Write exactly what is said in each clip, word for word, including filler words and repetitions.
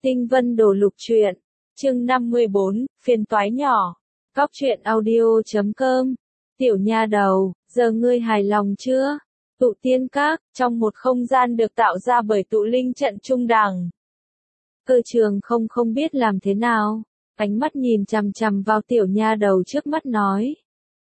Tinh Vân Đồ Lục Truyện, chương năm mươi bốn, phiền toái nhỏ. Cóc truyện audio chấm com. Tiểu nha đầu, giờ ngươi hài lòng chưa? Tụ tiên các, trong một không gian được tạo ra bởi tụ linh trận trung đẳng. Cơ trường không không biết làm thế nào, ánh mắt nhìn chằm chằm vào tiểu nha đầu trước mắt nói.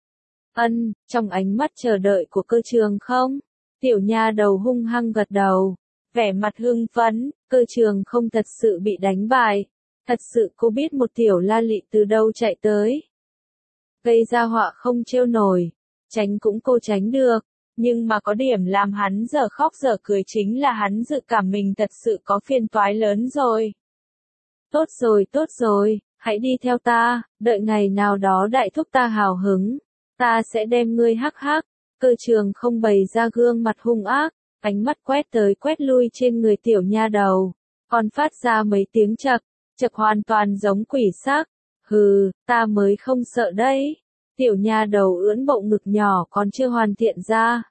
Ân, trong ánh mắt chờ đợi của cơ trường không, tiểu nha đầu hung hăng gật đầu, vẻ mặt hưng phấn, cơ trường không thật sự bị đánh bại, thật sự cô biết một tiểu la lị từ đâu chạy tới. Gây ra họa không trêu nổi, tránh cũng cô tránh được, nhưng mà có điểm làm hắn giờ khóc giờ cười chính là hắn dự cảm mình thật sự có phiền toái lớn rồi. Tốt rồi tốt rồi, hãy đi theo ta, đợi ngày nào đó đại thúc ta hào hứng, ta sẽ đem ngươi hắc hắc. Cơ trường không bày ra gương mặt hung ác, ánh mắt quét tới quét lui trên người tiểu nha đầu, còn phát ra mấy tiếng chậc, chậc hoàn toàn giống quỷ xác. Hừ, ta mới không sợ đấy. Tiểu nha đầu ưỡn bộ ngực nhỏ còn chưa hoàn thiện ra.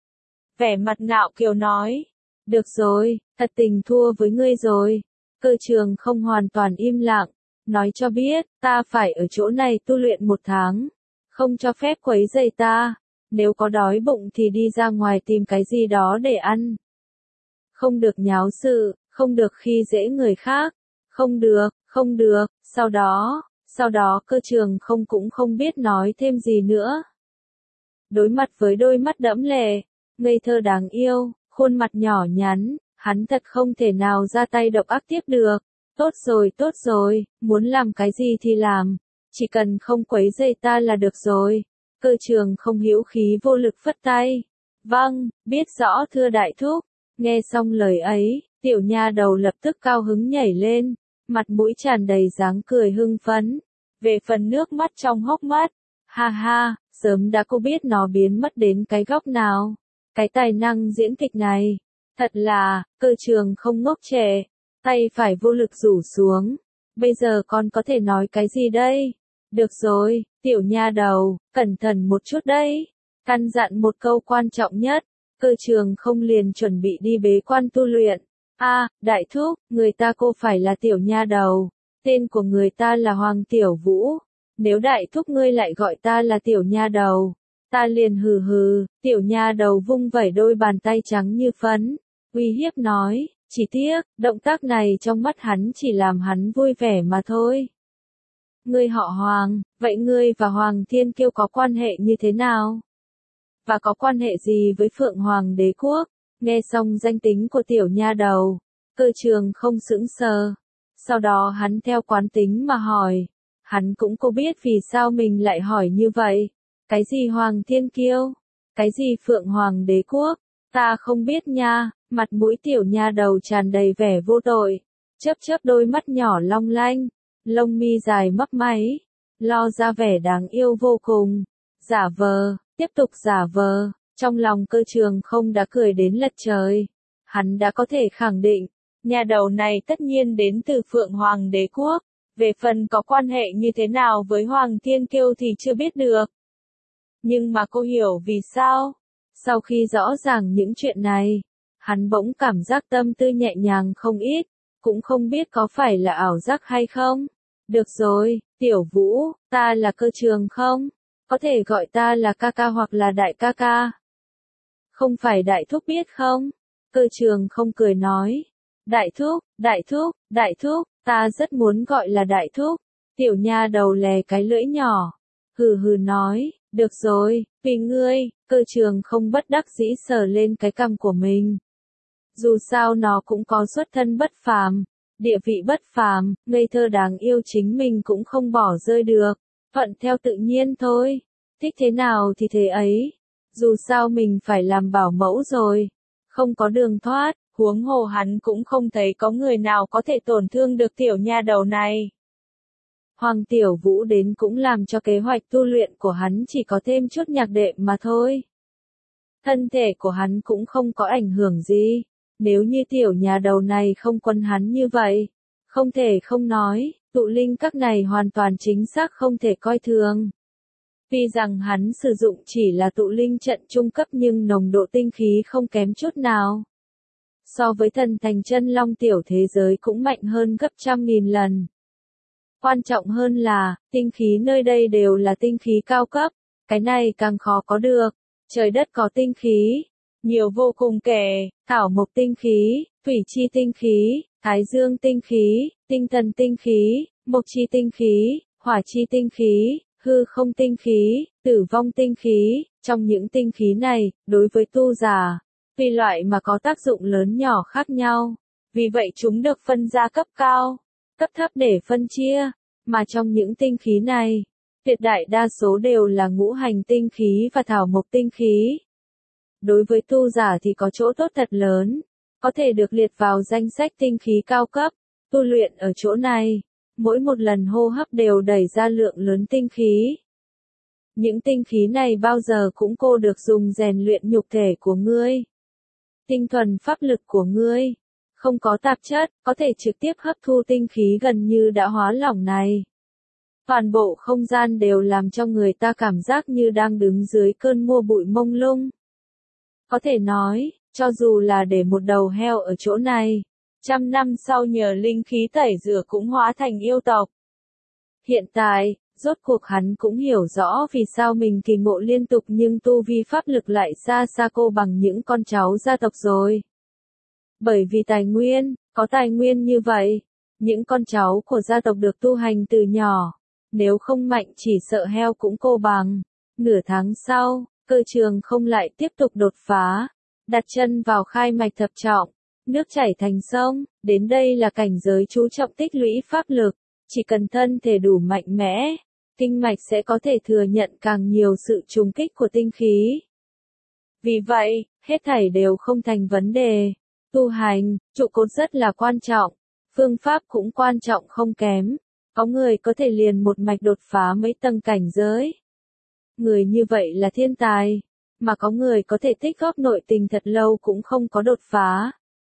Vẻ mặt ngạo kiều nói, được rồi, thật tình thua với ngươi rồi. Cơ trường không hoàn toàn im lặng, nói cho biết, ta phải ở chỗ này tu luyện một tháng, không cho phép quấy rầy ta. Nếu có đói bụng thì đi ra ngoài tìm cái gì đó để ăn. Không được nháo sự, không được khi dễ người khác. Không được, không được, sau đó, sau đó cơ trường không cũng không biết nói thêm gì nữa. Đối mặt với đôi mắt đẫm lệ, ngây thơ đáng yêu, khuôn mặt nhỏ nhắn, hắn thật không thể nào ra tay độc ác tiếp được. Tốt rồi tốt rồi, muốn làm cái gì thì làm, chỉ cần không quấy rầy ta là được rồi. Cơ trường không hữu khí vô lực phất tay. Vâng, biết rõ thưa đại thúc. Nghe xong lời ấy, tiểu nha đầu lập tức cao hứng nhảy lên, mặt mũi tràn đầy dáng cười hưng phấn. Về phần nước mắt trong hốc mắt, ha ha, sớm đã cô biết nó biến mất đến cái góc nào. Cái tài năng diễn kịch này, thật là, cơ trường không ngốc trẻ, tay phải vô lực rủ xuống. Bây giờ con có thể nói cái gì đây? Được rồi, tiểu nha đầu, cẩn thận một chút đấy. Căn dặn một câu quan trọng nhất, cơ trường không liền chuẩn bị đi bế quan tu luyện. A, à, đại thúc, người ta cô phải là tiểu nha đầu, tên của người ta là Hoàng Tiểu Vũ. Nếu đại thúc ngươi lại gọi ta là tiểu nha đầu, ta liền hừ hừ. Tiểu nha đầu vung vẩy đôi bàn tay trắng như phấn, uy hiếp nói, chỉ tiếc, động tác này trong mắt hắn chỉ làm hắn vui vẻ mà thôi. Ngươi họ Hoàng, vậy ngươi và Hoàng Thiên Kiêu có quan hệ như thế nào? Và có quan hệ gì với Phượng Hoàng Đế Quốc? Nghe xong danh tính của tiểu nha đầu, cơ trường không sững sờ. Sau đó hắn theo quán tính mà hỏi. Hắn cũng có biết vì sao mình lại hỏi như vậy. Cái gì Hoàng Thiên Kiêu? Cái gì Phượng Hoàng Đế Quốc? Ta không biết nha. Mặt mũi tiểu nha đầu tràn đầy vẻ vô tội, chớp chớp đôi mắt nhỏ long lanh, lông mi dài mấp máy, lo ra vẻ đáng yêu vô cùng. Giả vờ, tiếp tục giả vờ. Trong lòng cơ trường không đã cười đến lật trời. Hắn đã có thể khẳng định, nhà đầu này tất nhiên đến từ Phượng Hoàng Đế Quốc. Về phần có quan hệ như thế nào với Hoàng Thiên Kiêu thì chưa biết được. Nhưng mà cô hiểu vì sao. Sau khi rõ ràng những chuyện này, hắn bỗng cảm giác tâm tư nhẹ nhàng không ít, cũng không biết có phải là ảo giác hay không. Được rồi, Tiểu Vũ, ta là cơ trường không? Có thể gọi ta là ca ca hoặc là đại ca ca. Không phải đại thúc biết không? Cơ trường không cười nói. Đại thúc, đại thúc, đại thúc, ta rất muốn gọi là đại thúc. Tiểu nha đầu lè cái lưỡi nhỏ, hừ hừ nói, được rồi, vì ngươi. Cơ trường không bất đắc dĩ sờ lên cái cằm của mình. Dù sao nó cũng có xuất thân bất phàm, địa vị bất phàm, ngây thơ đáng yêu chính mình cũng không bỏ rơi được, thuận theo tự nhiên thôi, thích thế nào thì thế ấy, dù sao mình phải làm bảo mẫu rồi, không có đường thoát, huống hồ hắn cũng không thấy có người nào có thể tổn thương được tiểu nha đầu này. Hoàng Tiểu Vũ đến cũng làm cho kế hoạch tu luyện của hắn chỉ có thêm chút nhạc đệm mà thôi. Thân thể của hắn cũng không có ảnh hưởng gì. Nếu như tiểu nhà đầu này không quân hắn như vậy, không thể không nói, tụ linh các này hoàn toàn chính xác không thể coi thường. Tuy rằng hắn sử dụng chỉ là tụ linh trận trung cấp nhưng nồng độ tinh khí không kém chút nào. so với thần thành chân long tiểu thế giới cũng mạnh hơn gấp trăm nghìn lần. Quan trọng hơn là, tinh khí nơi đây đều là tinh khí cao cấp, cái này càng khó có được. Trời đất có tinh khí, nhiều vô cùng kể, thảo mộc tinh khí, thủy chi tinh khí, thái dương tinh khí, tinh thần tinh khí, mộc chi tinh khí, hỏa chi tinh khí, hư không tinh khí, tử vong tinh khí. Trong những tinh khí này, đối với tu giả, tùy loại mà có tác dụng lớn nhỏ khác nhau. Vì vậy chúng được phân ra cấp cao, cấp thấp để phân chia. Mà trong những tinh khí này, tuyệt đại đa số đều là ngũ hành tinh khí và thảo mộc tinh khí. Đối với tu giả thì có chỗ tốt thật lớn, có thể được liệt vào danh sách tinh khí cao cấp. Tu luyện ở chỗ này, mỗi một lần hô hấp đều đẩy ra lượng lớn tinh khí. Những tinh khí này bao giờ cũng cô được dùng rèn luyện nhục thể của ngươi. Tinh thuần pháp lực của ngươi, không có tạp chất, có thể trực tiếp hấp thu tinh khí gần như đã hóa lỏng này. Toàn bộ không gian đều làm cho người ta cảm giác như đang đứng dưới cơn mưa bụi mông lung. Có thể nói, cho dù là để một đầu heo ở chỗ này, trăm năm sau nhờ linh khí tẩy rửa cũng hóa thành yêu tộc. Hiện tại, rốt cuộc hắn cũng hiểu rõ vì sao mình kỳ ngộ liên tục nhưng tu vi pháp lực lại xa xa cô bằng những con cháu gia tộc rồi. Bởi vì tài nguyên, có tài nguyên như vậy, những con cháu của gia tộc được tu hành từ nhỏ, nếu không mạnh chỉ sợ heo cũng cô bằng. Nửa tháng sau, Cơ Trường không lại tiếp tục đột phá, đặt chân vào khai mạch thập trọng, nước chảy thành sông, đến đây là cảnh giới chú trọng tích lũy pháp lực, chỉ cần thân thể đủ mạnh mẽ, kinh mạch sẽ có thể thừa nhận càng nhiều sự trùng kích của tinh khí. Vì vậy, hết thảy đều không thành vấn đề. Tu hành, trụ cột rất là quan trọng, phương pháp cũng quan trọng không kém. Có người có thể liền một mạch đột phá mấy tầng cảnh giới. Người như vậy là thiên tài, mà có người có thể tích góp nội tình thật lâu cũng không có đột phá.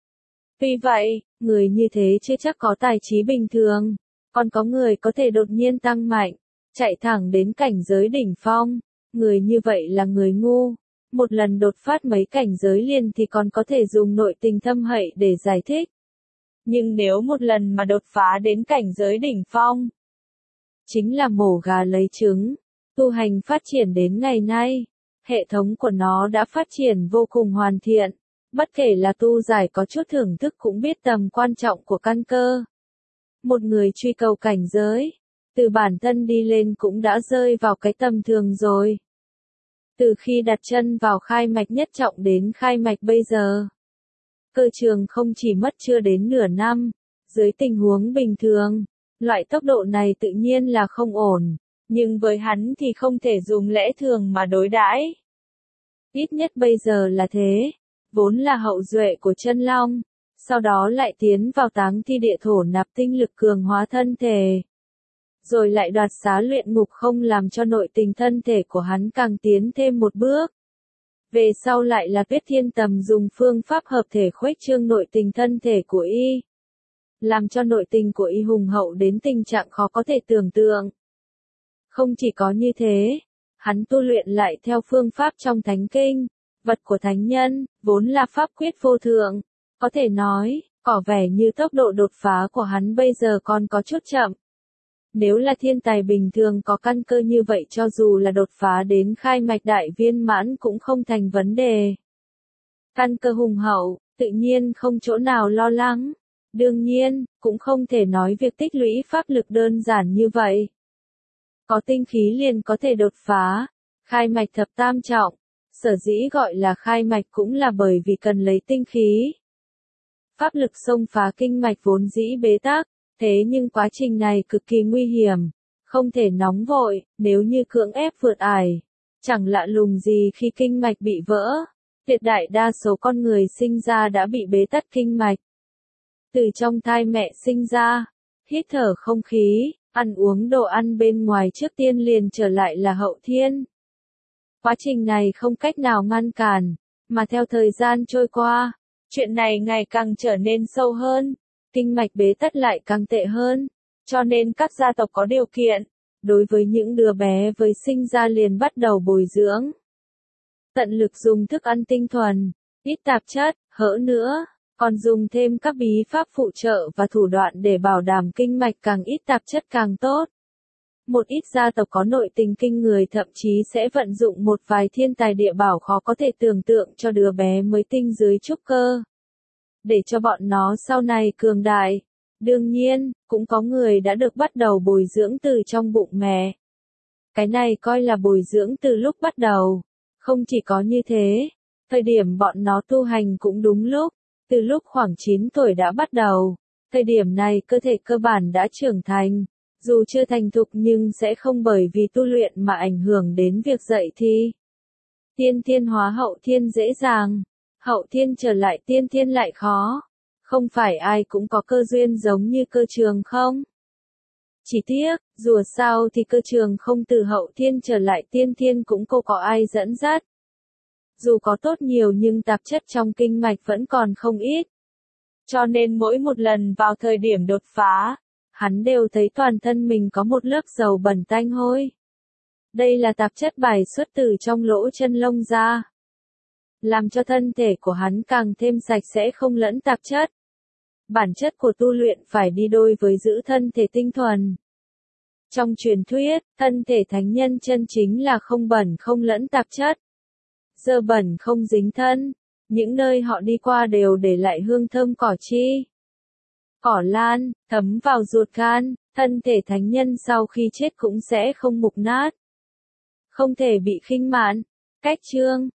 Vì vậy, người như thế chưa chắc có tài trí bình thường, còn có người có thể đột nhiên tăng mạnh, chạy thẳng đến cảnh giới đỉnh phong. Người như vậy là người ngu. Một lần đột phát mấy cảnh giới liền thì còn có thể dùng nội tình thâm hậu để giải thích. Nhưng nếu một lần mà đột phá đến cảnh giới đỉnh phong, chính là mổ gà lấy trứng. Tu hành phát triển đến ngày nay, hệ thống của nó đã phát triển vô cùng hoàn thiện. Bất kể là tu giải có chút thưởng thức cũng biết tầm quan trọng của căn cơ. Một người truy cầu cảnh giới, từ bản thân đi lên cũng đã rơi vào cái tầm thường rồi. Từ khi đặt chân vào khai mạch nhất trọng đến khai mạch bây giờ, Cơ Trường không chỉ mất chưa đến nửa năm. Dưới tình huống bình thường, loại tốc độ này tự nhiên là không ổn, nhưng với hắn thì không thể dùng lẽ thường mà đối đãi. Ít nhất bây giờ là thế, vốn là hậu duệ của chân long, sau đó lại tiến vào táng thi địa thổ nạp tinh lực cường hóa thân thể. Rồi lại đoạt xá luyện ngục không làm cho nội tình thân thể của hắn càng tiến thêm một bước. Về sau lại là Tuyết Thiên Tầm dùng phương pháp hợp thể khuếch trương nội tình thân thể của y, làm cho nội tình của y hùng hậu đến tình trạng khó có thể tưởng tượng. Không chỉ có như thế, hắn tu luyện lại theo phương pháp trong thánh kinh, vật của thánh nhân, vốn là pháp quyết vô thượng. Có thể nói, có vẻ như tốc độ đột phá của hắn bây giờ còn có chút chậm. Nếu là thiên tài bình thường có căn cơ như vậy cho dù là đột phá đến khai mạch đại viên mãn cũng không thành vấn đề. Căn cơ hùng hậu, tự nhiên không chỗ nào lo lắng. Đương nhiên, cũng không thể nói việc tích lũy pháp lực đơn giản như vậy. Có tinh khí liền có thể đột phá, khai mạch thập tam trọng. Sở dĩ gọi là khai mạch cũng là bởi vì cần lấy tinh khí. Pháp lực xông phá kinh mạch vốn dĩ bế tắc. Thế nhưng quá trình này cực kỳ nguy hiểm, không thể nóng vội, nếu như cưỡng ép vượt ải, chẳng lạ lùng gì khi kinh mạch bị vỡ. Tuyệt đại đa số con người sinh ra đã bị bế tắc kinh mạch. Từ trong thai mẹ sinh ra, hít thở không khí, ăn uống đồ ăn bên ngoài trước tiên liền trở lại là hậu thiên. Quá trình này không cách nào ngăn cản, mà theo thời gian trôi qua, chuyện này ngày càng trở nên sâu hơn. Kinh mạch bế tắc lại càng tệ hơn, cho nên các gia tộc có điều kiện, đối với những đứa bé với sinh ra liền bắt đầu bồi dưỡng. Tận lực dùng thức ăn tinh thuần, ít tạp chất, hỡ nữa, còn dùng thêm các bí pháp phụ trợ và thủ đoạn để bảo đảm kinh mạch càng ít tạp chất càng tốt. Một ít gia tộc có nội tình kinh người thậm chí sẽ vận dụng một vài thiên tài địa bảo khó có thể tưởng tượng cho đứa bé mới tinh dưới trúc cơ, để cho bọn nó sau này cường đại. Đương nhiên, cũng có người đã được bắt đầu bồi dưỡng từ trong bụng mẹ. Cái này coi là bồi dưỡng từ lúc bắt đầu. Không chỉ có như thế, thời điểm bọn nó tu hành cũng đúng lúc, từ lúc khoảng chín tuổi đã bắt đầu. Thời điểm này cơ thể cơ bản đã trưởng thành, dù chưa thành thục nhưng sẽ không bởi vì tu luyện mà ảnh hưởng đến việc dạy thi. Tiên thiên hóa hậu thiên dễ dàng, hậu thiên trở lại tiên thiên lại khó. Không phải ai cũng có cơ duyên giống như Cơ Trường không? Chỉ tiếc, dù sao thì Cơ Trường không từ hậu thiên trở lại tiên thiên cũng không có ai dẫn dắt. Dù có tốt nhiều nhưng tạp chất trong kinh mạch vẫn còn không ít. Cho nên mỗi một lần vào thời điểm đột phá, hắn đều thấy toàn thân mình có một lớp dầu bẩn tanh hôi. Đây là tạp chất bài xuất từ trong lỗ chân lông ra, làm cho thân thể của hắn càng thêm sạch sẽ không lẫn tạp chất. Bản chất của tu luyện phải đi đôi với giữ thân thể tinh thuần. Trong truyền thuyết, thân thể thánh nhân chân chính là không bẩn không lẫn tạp chất. Dơ bẩn không dính thân, những nơi họ đi qua đều để lại hương thơm cỏ chi, cỏ lan, thấm vào ruột gan, thân thể thánh nhân sau khi chết cũng sẽ không mục nát. Không thể bị khinh mạn. Cách chương